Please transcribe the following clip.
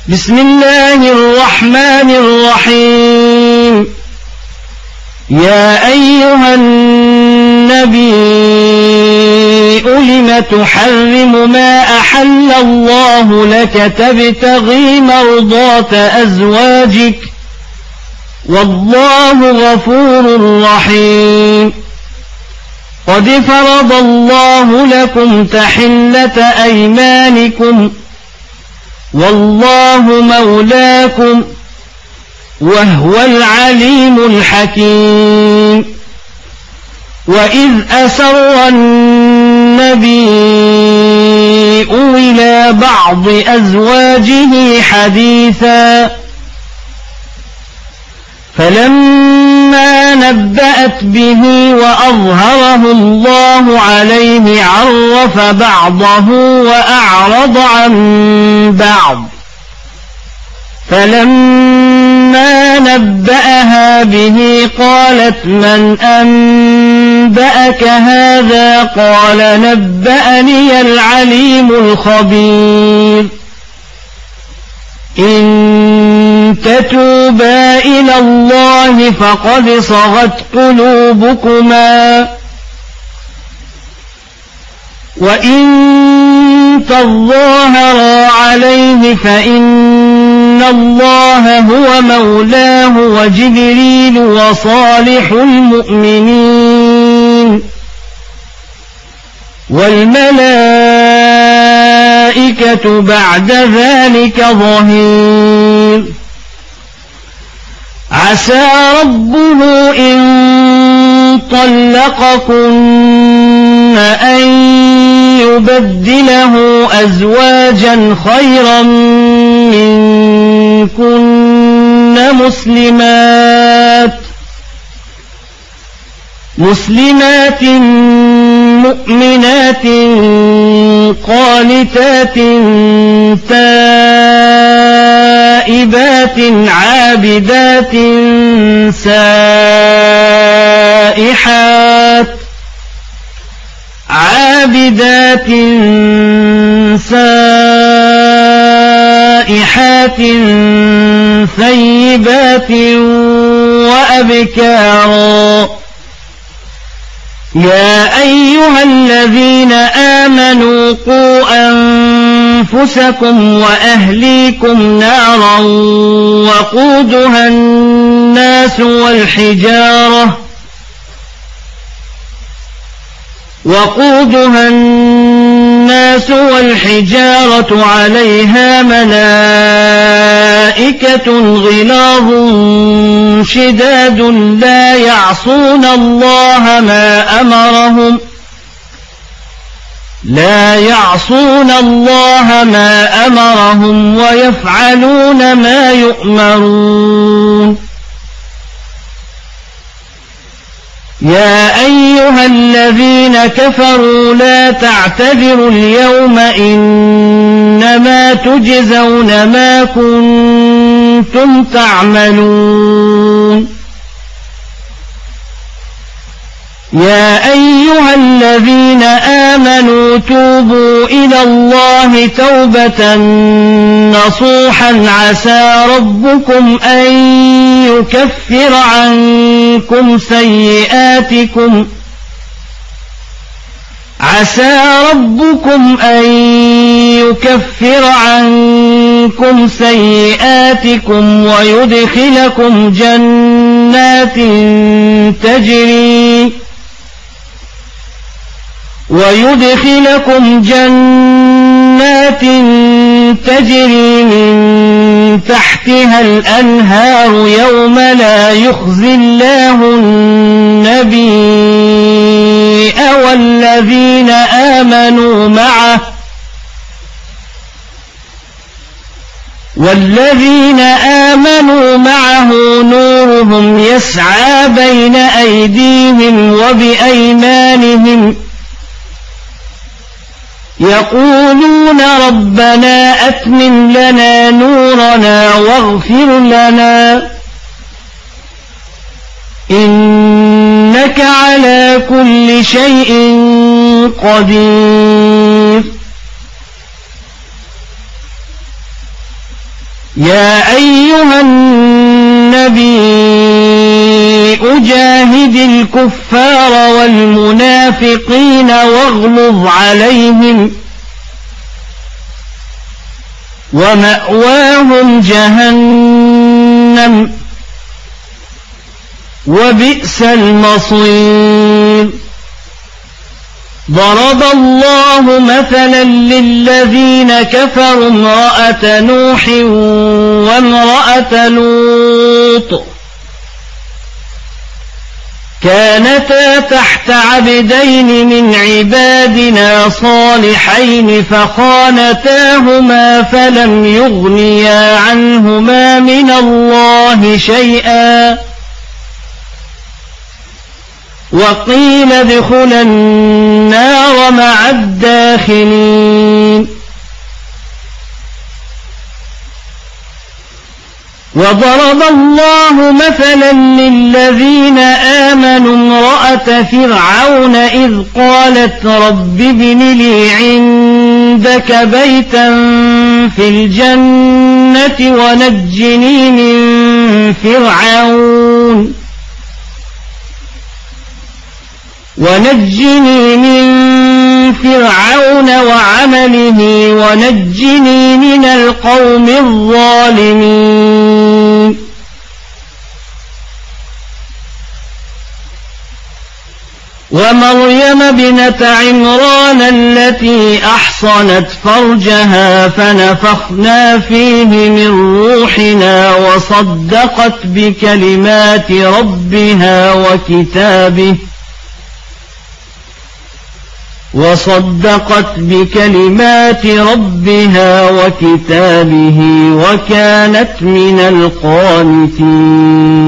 بسم الله الرحمن الرحيم. يا أيها النبي لم تحرم ما أحل الله لك تبتغي مرضات أزواجك والله غفور رحيم. قد فرض الله لكم تحلة أيمانكم والله مولاكم وهو العليم الحكيم. وإذ أسر النبي إلى بعض أزواجه حديثا فلما نبأت به وأظهره الله عليه عرف بعضه وأعرض عن بعض. فلما نبأها به قالت من أنبأك هذا؟ قال نبأني العليم الخبير. إن تتوبا إلى الله فقد صغت قلوبكما وإن تظاهرا عليه فإن الله هو مولاه وجبريل وصالح المؤمنين والملائكة بعد ذلك ظهير. عسى ربه إن طلقكن أن يبدله أزواجا خيرا منكن مسلمات مؤمنات قانتات تائبات عابدات سائحات ثيبات وأبكارا. يا أيها الذين آمنوا قوا أنفسكم وأهليكم نارا وقودها الناس والحجارة عليها ملائكة غلاظ شداد لا يعصون الله ما أمرهم ويفعلون ما يؤمرون. يا أيها الذين كفروا لا تعتذروا اليوم إنما تجزون ما كنتم تعملون. يا أيها الذين آمنوا توبوا إلى الله توبة نصوحا عسى ربكم أن يكفر عنكم سيئاتكم ويدخلكم جنات تجري من تحتها الأنهار يوم لا يخزي الله النبي والذين آمنوا معه نورهم يسعى بين أيديهم وبأيمانهم يقولون ربنا أتمم لنا نورنا واغفر لنا إنك على كل شيء قدير. يا أيها النبي أجاهد الكفار والمنافقين واغلظ عليهم ومأواهم جهنم وبئس المصير ضرب الله مثلا للذين كفروا امرأة نوح وامرأة لوط كانتا تحت عبدين من عبادنا صالحين فخانتاهما فلم يغنيا عنهما من الله شيئا وقيل ادخلا النار مع الداخلين وضرب الله مثلا للذين آمنوا امرأة فرعون إذ قالت رب ابن لي عندك بيتا في الجنة ونجني من فرعون وعمله ونجني من القوم الظالمين ومريم بنت عمران التي أحصنت فرجها فنفخنا فيه من روحنا وصدقت بكلمات ربها وكتابه وكانت من القانتين